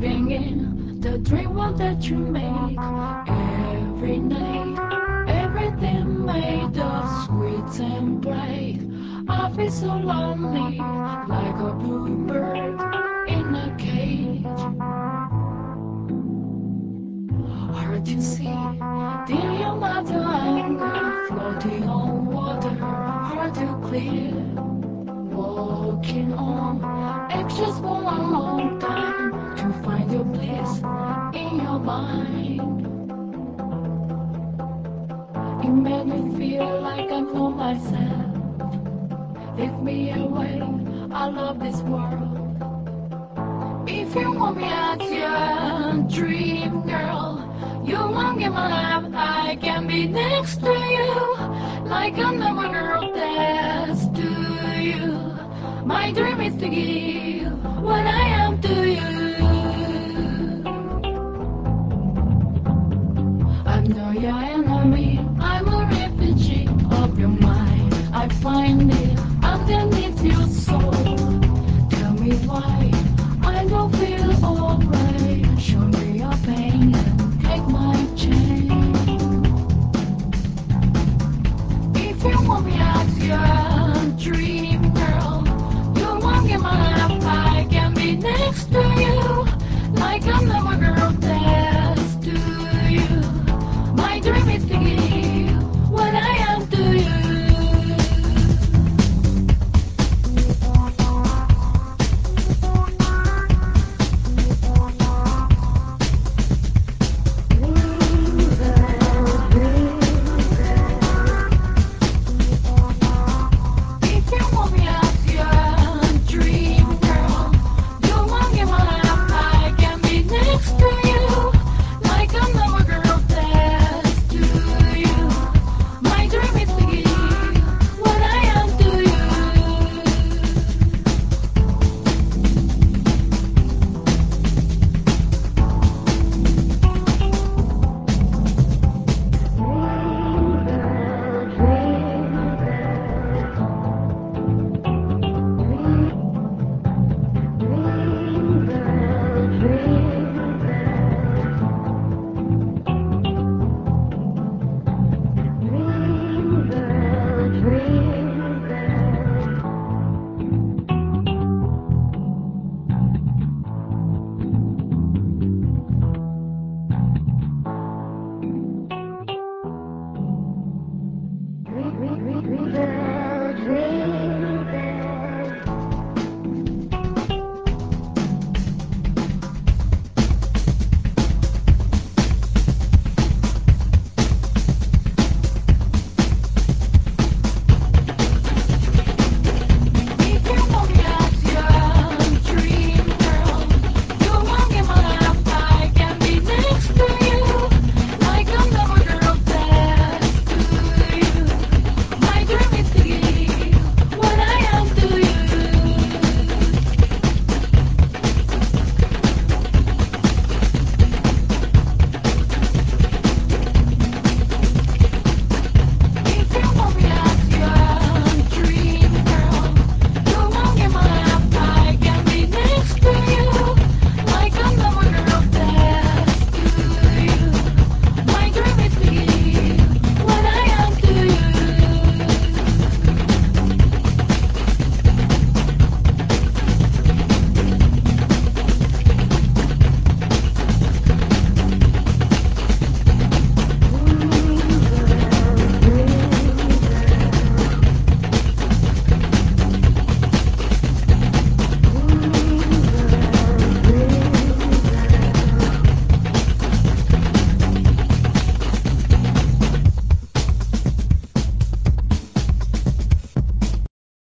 living in the dream world that you make every night. Everything made of sweet and bright. I feel so lonely, like a bluebird in a cage. Hard to see, dear your mother anger, floating on water, hard to clear. Walking on eggshells for a long time to find your bliss in your mind. It made me feel like I'm not myself. Lift me away, I love this world. If you want me as your dream girl, you won't get my life, I can be next to you. Like another girl that's to you. My dream is to give what I am to you.